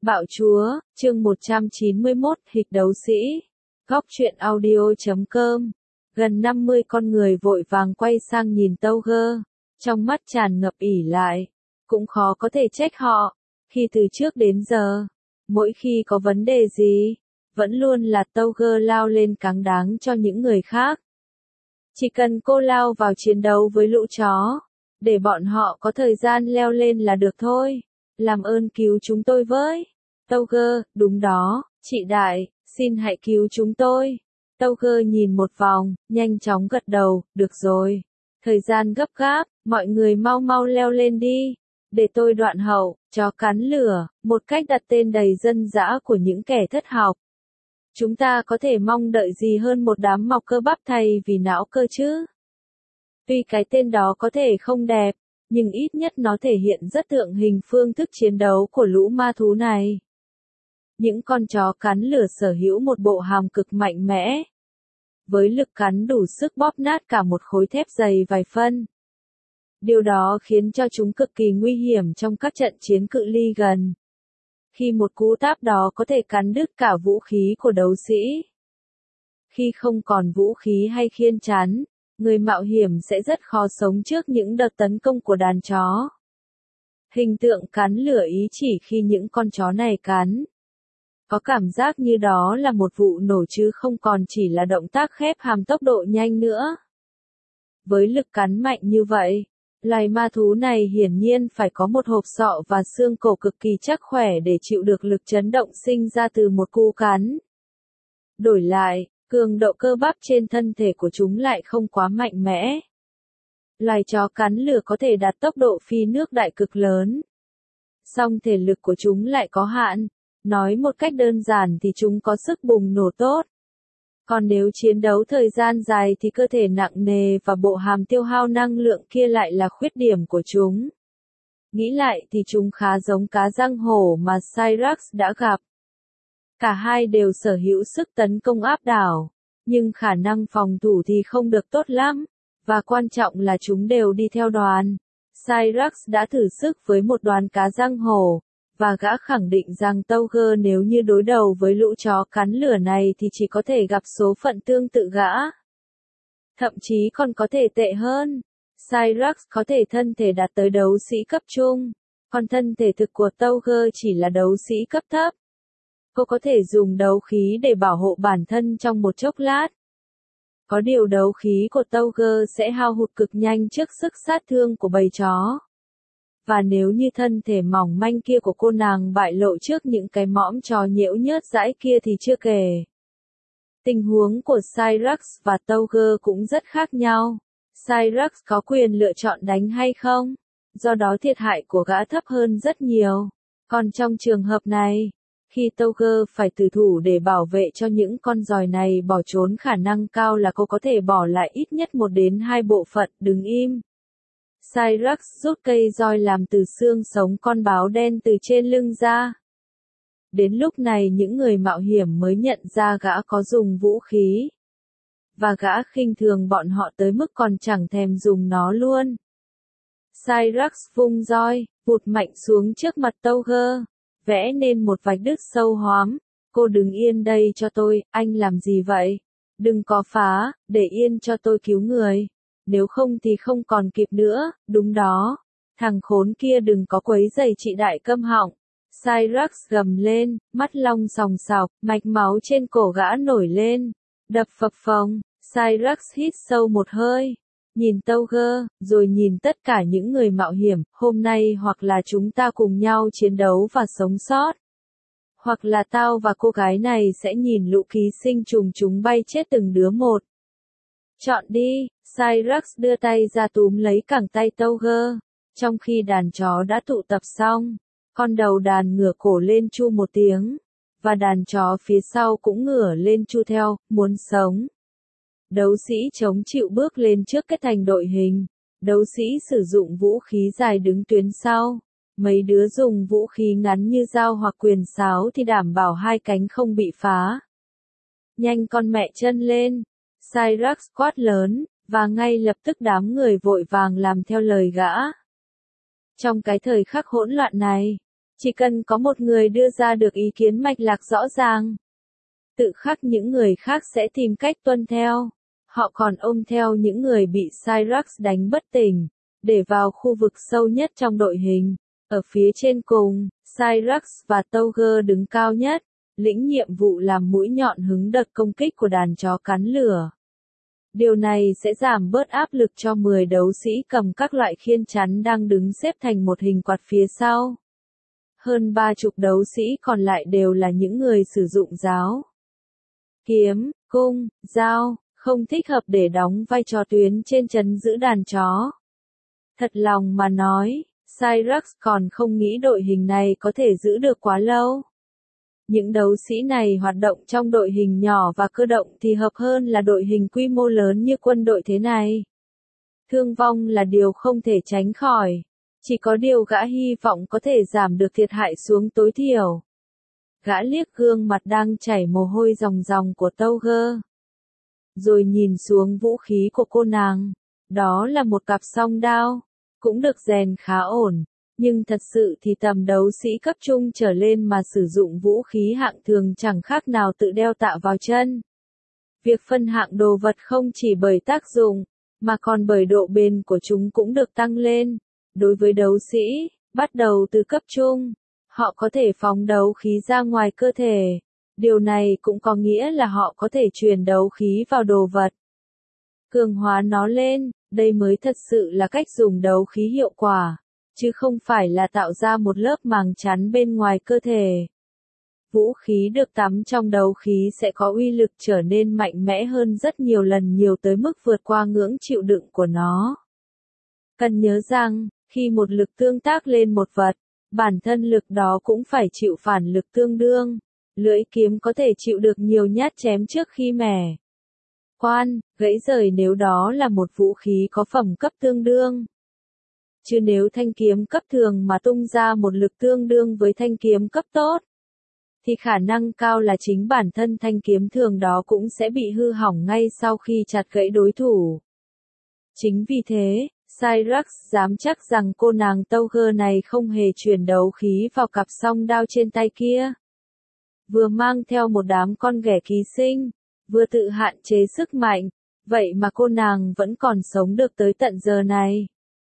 Bạo chúa, chương 191, hịch đấu sĩ. Góc truyện audio.com. Gần 50 con người vội vàng quay sang nhìn Tauger, trong mắt tràn ngập ỷ lại. Cũng khó có thể trách họ, khi từ trước đến giờ, mỗi khi có vấn đề gì, vẫn luôn là Tauger lao lên cáng đáng cho những người khác. Chỉ cần cô lao vào chiến đấu với lũ chó, để bọn họ có thời gian leo lên là được thôi. Làm ơn cứu chúng tôi với. Tauger, đúng đó, chị đại, xin hãy cứu chúng tôi. Tauger nhìn một vòng, nhanh chóng gật đầu, được rồi. Thời gian gấp gáp, mọi người mau mau leo lên đi. Để tôi đoạn hậu, chó cắn lửa, một cách đặt tên đầy dân dã của những kẻ thất học. Chúng ta có thể mong đợi gì hơn một đám mọc cơ bắp thay vì não cơ chứ? Tuy cái tên đó có thể không đẹp, nhưng ít nhất nó thể hiện rất tượng hình phương thức chiến đấu của lũ ma thú này. Những con chó cắn lửa sở hữu một bộ hàm cực mạnh mẽ, với lực cắn đủ sức bóp nát cả một khối thép dày vài phân. Điều đó khiến cho chúng cực kỳ nguy hiểm trong các trận chiến cự ly gần. Khi một cú táp đó có thể cắn đứt cả vũ khí của đấu sĩ. Khi không còn vũ khí hay khiên chắn, người mạo hiểm sẽ rất khó sống trước những đợt tấn công của đàn chó. Hình tượng cắn lửa ý chỉ khi những con chó này cắn. Có cảm giác như đó là một vụ nổ chứ không còn chỉ là động tác khép hàm tốc độ nhanh nữa. Với lực cắn mạnh như vậy, loài ma thú này hiển nhiên phải có một hộp sọ và xương cổ cực kỳ chắc khỏe để chịu được lực chấn động sinh ra từ một cú cắn. Đổi lại, cường độ cơ bắp trên thân thể của chúng lại không quá mạnh mẽ. Loài chó cắn lửa có thể đạt tốc độ phi nước đại cực lớn. Song thể lực của chúng lại có hạn. Nói một cách đơn giản thì chúng có sức bùng nổ tốt. Còn nếu chiến đấu thời gian dài thì cơ thể nặng nề và bộ hàm tiêu hao năng lượng kia lại là khuyết điểm của chúng. Nghĩ lại thì chúng khá giống cá răng hổ mà Cyrax đã gặp. Cả hai đều sở hữu sức tấn công áp đảo, nhưng khả năng phòng thủ thì không được tốt lắm, và quan trọng là chúng đều đi theo đoàn. Cyrax đã thử sức với một đoàn cá răng hổ, và gã khẳng định rằng Tauger nếu như đối đầu với lũ chó cắn lửa này thì chỉ có thể gặp số phận tương tự gã. Thậm chí còn có thể tệ hơn. Cyrax có thể thân thể đạt tới đấu sĩ cấp trung, còn thân thể thực của Tauger chỉ là đấu sĩ cấp thấp. Cô có thể dùng đấu khí để bảo hộ bản thân trong một chốc lát. Có điều đấu khí của Tauger sẽ hao hụt cực nhanh trước sức sát thương của bầy chó. Và nếu như thân thể mỏng manh kia của cô nàng bại lộ trước những cái mõm chó nhễu nhớt dãi kia thì chưa kể. Tình huống của Cyrax và Tauger cũng rất khác nhau. Cyrax có quyền lựa chọn đánh hay không, do đó thiệt hại của gã thấp hơn rất nhiều. Còn trong trường hợp này, khi Tauger phải tử thủ để bảo vệ cho những con giòi này bỏ trốn, khả năng cao là cô có thể bỏ lại ít nhất 1 đến 2 bộ phận. Đứng im. Cyrax rút cây roi làm từ xương sống con báo đen từ trên lưng ra. Đến lúc này những người mạo hiểm mới nhận ra gã có dùng vũ khí. Và gã khinh thường bọn họ tới mức còn chẳng thèm dùng nó luôn. Cyrax vung roi, vụt mạnh xuống trước mặt Tauger, vẽ nên một vạch đứt sâu hoắm. Cô đứng yên đây cho tôi, anh làm gì vậy? Đừng có phá, để yên cho tôi cứu người. Nếu không thì không còn kịp nữa, đúng đó. Thằng khốn kia đừng có quấy rầy chị đại, câm họng. Cyrax gầm lên, mắt long sòng sọc, mạch máu trên cổ gã nổi lên, đập phập phồng. Cyrax hít sâu một hơi, nhìn Tauger, rồi nhìn tất cả những người mạo hiểm. Hôm nay hoặc là chúng ta cùng nhau chiến đấu và sống sót, hoặc là tao và cô gái này sẽ nhìn lũ ký sinh trùng chúng bay chết từng đứa một. Chọn đi. Cyrax đưa tay ra túm lấy cẳng tay Tauger, trong khi đàn chó đã tụ tập xong. Con đầu đàn ngửa cổ lên chu một tiếng, và đàn chó phía sau cũng ngửa lên chu theo, muốn sống. Đấu sĩ chống chịu bước lên trước kết thành đội hình. Đấu sĩ sử dụng vũ khí dài đứng tuyến sau. Mấy đứa dùng vũ khí ngắn như dao hoặc quyền sáo thì đảm bảo hai cánh không bị phá. Nhanh con mẹ chân lên. Cyrax quát lớn, và ngay lập tức đám người vội vàng làm theo lời gã. Trong cái thời khắc hỗn loạn này, Chỉ cần có một người đưa ra được ý kiến mạch lạc rõ ràng, tự khắc những người khác sẽ tìm cách tuân theo. Họ còn ôm theo những người bị Cyrax đánh bất tỉnh, để vào khu vực sâu nhất trong đội hình. Ở phía trên cùng, Cyrax và Tauger đứng cao nhất, lĩnh nhiệm vụ làm mũi nhọn hứng đợt công kích của đàn chó cắn lửa. Điều này sẽ giảm bớt áp lực cho 10 đấu sĩ cầm các loại khiên chắn đang đứng xếp thành một hình quạt phía sau. Hơn 30 đấu sĩ còn lại đều là những người sử dụng giáo, kiếm, cung, dao, không thích hợp để đóng vai trò tuyến trên trấn giữ đàn chó. Thật lòng mà nói, Cyrax còn không nghĩ đội hình này có thể giữ được quá lâu. Những đấu sĩ này hoạt động trong đội hình nhỏ và cơ động thì hợp hơn là đội hình quy mô lớn như quân đội thế này. Thương vong là điều không thể tránh khỏi. Chỉ có điều gã hy vọng có thể giảm được thiệt hại xuống tối thiểu. Gã liếc gương mặt đang chảy mồ hôi ròng ròng của Tauger, rồi nhìn xuống vũ khí của cô nàng. Đó là một cặp song đao, cũng được rèn khá ổn, nhưng thật sự thì tầm đấu sĩ cấp trung trở lên mà sử dụng vũ khí hạng thường chẳng khác nào tự đeo tạ vào chân. Việc phân hạng đồ vật không chỉ bởi tác dụng, mà còn bởi độ bền của chúng cũng được tăng lên. Đối với đấu sĩ, bắt đầu từ cấp trung, họ có thể phóng đấu khí ra ngoài cơ thể. Điều này cũng có nghĩa là họ có thể truyền đấu khí vào đồ vật, cường hóa nó lên. Đây mới thật sự là cách dùng đấu khí hiệu quả, chứ không phải là tạo ra một lớp màng chắn bên ngoài cơ thể. Vũ khí được tắm trong đấu khí sẽ có uy lực trở nên mạnh mẽ hơn rất nhiều lần, nhiều tới mức vượt qua ngưỡng chịu đựng của nó. Cần nhớ rằng, khi một lực tương tác lên một vật, bản thân lực đó cũng phải chịu phản lực tương đương. Lưỡi kiếm có thể chịu được nhiều nhát chém trước khi mẻ quan, gãy rời nếu đó là một vũ khí có phẩm cấp tương đương. Chứ nếu thanh kiếm cấp thường mà tung ra một lực tương đương với thanh kiếm cấp tốt, thì khả năng cao là chính bản thân thanh kiếm thường đó cũng sẽ bị hư hỏng ngay sau khi chặt gãy đối thủ. Chính vì thế, Cyrax dám chắc rằng cô nàng Tauger này không hề truyền đấu khí vào cặp song đao trên tay kia. Vừa mang theo một đám con ghẻ ký sinh, vừa tự hạn chế sức mạnh, vậy mà cô nàng vẫn còn sống được tới tận giờ này.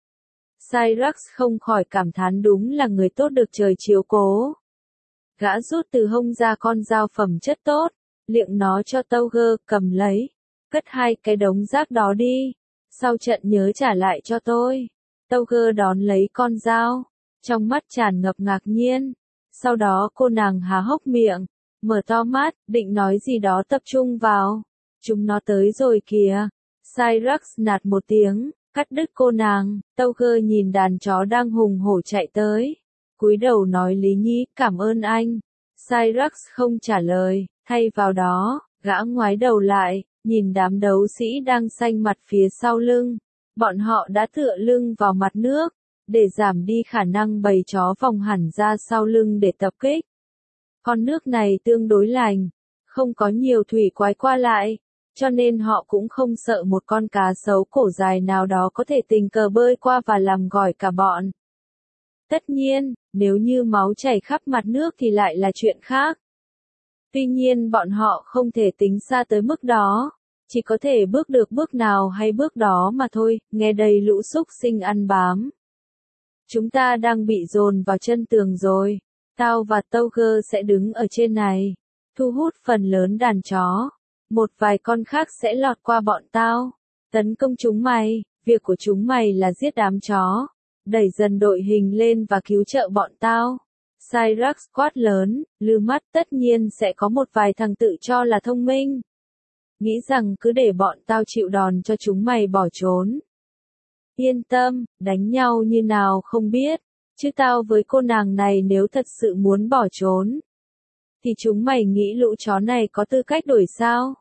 Cyrax không khỏi cảm thán đúng là người tốt được trời chiếu cố. Gã rút từ hông ra con dao phẩm chất tốt, liệng nó cho Tauger cầm lấy, cất 2 cái đống rác đó đi, sau trận nhớ trả lại cho tôi. Tauger đón lấy con dao, trong mắt tràn ngập ngạc nhiên, sau đó cô nàng há hốc miệng, mở to mắt, định nói gì đó tập trung vào. Chúng nó tới rồi kìa. Cyrax nạt một tiếng, cắt đứt cô nàng. Tauger nhìn đàn chó đang hùng hổ chạy tới, cúi đầu nói Lý Nhi, cảm ơn anh. Cyrax không trả lời, thay vào đó, gã ngoái đầu lại, nhìn đám đấu sĩ đang xanh mặt phía sau lưng. Bọn họ đã tựa lưng vào mặt nước, để giảm đi khả năng bầy chó vòng hẳn ra sau lưng để tập kích. Con nước này tương đối lành, không có nhiều thủy quái qua lại, cho nên họ cũng không sợ một con cá sấu cổ dài nào đó có thể tình cờ bơi qua và làm gỏi cả bọn. Tất nhiên, nếu như máu chảy khắp mặt nước thì lại là chuyện khác. Tuy nhiên bọn họ không thể tính xa tới mức đó, chỉ có thể bước được bước nào hay bước đó mà thôi. Nghe đầy lũ súc sinh ăn bám. Chúng ta đang bị dồn vào chân tường rồi. Tao và Tauger sẽ đứng ở trên này, thu hút phần lớn đàn chó. Một vài con khác sẽ lọt qua bọn tao, tấn công chúng mày. Việc của chúng mày là giết đám chó, đẩy dần đội hình lên và cứu trợ bọn tao. Cyrax quát lớn, lư mắt. Tất nhiên sẽ có một vài thằng tự cho là thông minh, nghĩ rằng cứ để bọn tao chịu đòn cho chúng mày bỏ trốn. Yên tâm, đánh nhau như nào không biết, chứ tao với cô nàng này nếu thật sự muốn bỏ trốn, thì chúng mày nghĩ lũ chó này có tư cách đuổi sao?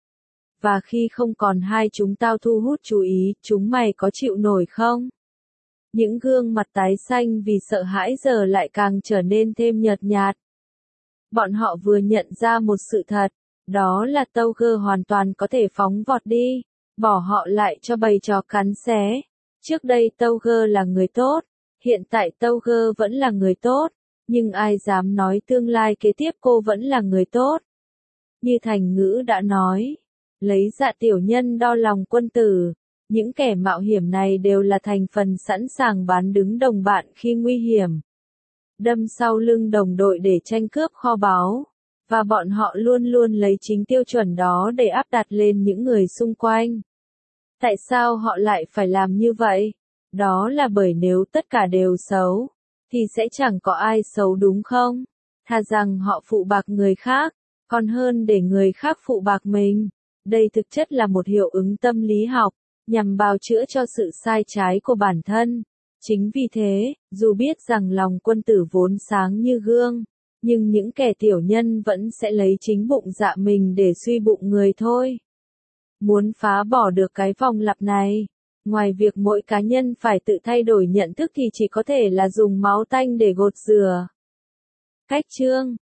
Và khi không còn hai chúng tao thu hút chú ý, chúng mày có chịu nổi không? Những gương mặt tái xanh vì sợ hãi giờ lại càng trở nên thêm nhợt nhạt. Bọn họ vừa nhận ra một sự thật, đó là Tauger hoàn toàn có thể phóng vọt đi, bỏ họ lại cho bầy chó cắn xé. Trước đây Tauger là người tốt, hiện tại Tauger vẫn là người tốt, Nhưng ai dám nói tương lai kế tiếp cô vẫn là người tốt. Như thành ngữ đã nói, lấy dạ tiểu nhân đo lòng quân tử, những kẻ mạo hiểm này đều là thành phần sẵn sàng bán đứng đồng bạn khi nguy hiểm. Đâm sau lưng đồng đội để tranh cướp kho báu, và bọn họ luôn luôn lấy chính tiêu chuẩn đó để áp đặt lên những người xung quanh. Tại sao họ lại phải làm như vậy? Đó là bởi nếu tất cả đều xấu, thì sẽ chẳng có ai xấu đúng không? Thà rằng họ phụ bạc người khác, còn hơn để người khác phụ bạc mình. Đây thực chất là một hiệu ứng tâm lý học, nhằm bào chữa cho sự sai trái của bản thân. Chính vì thế, dù biết rằng lòng quân tử vốn sáng như gương, nhưng những kẻ tiểu nhân vẫn sẽ lấy chính bụng dạ mình để suy bụng người thôi. Muốn phá bỏ được cái vòng lặp này, ngoài việc mỗi cá nhân phải tự thay đổi nhận thức thì chỉ có thể là dùng máu tanh để gột rửa. Cách chương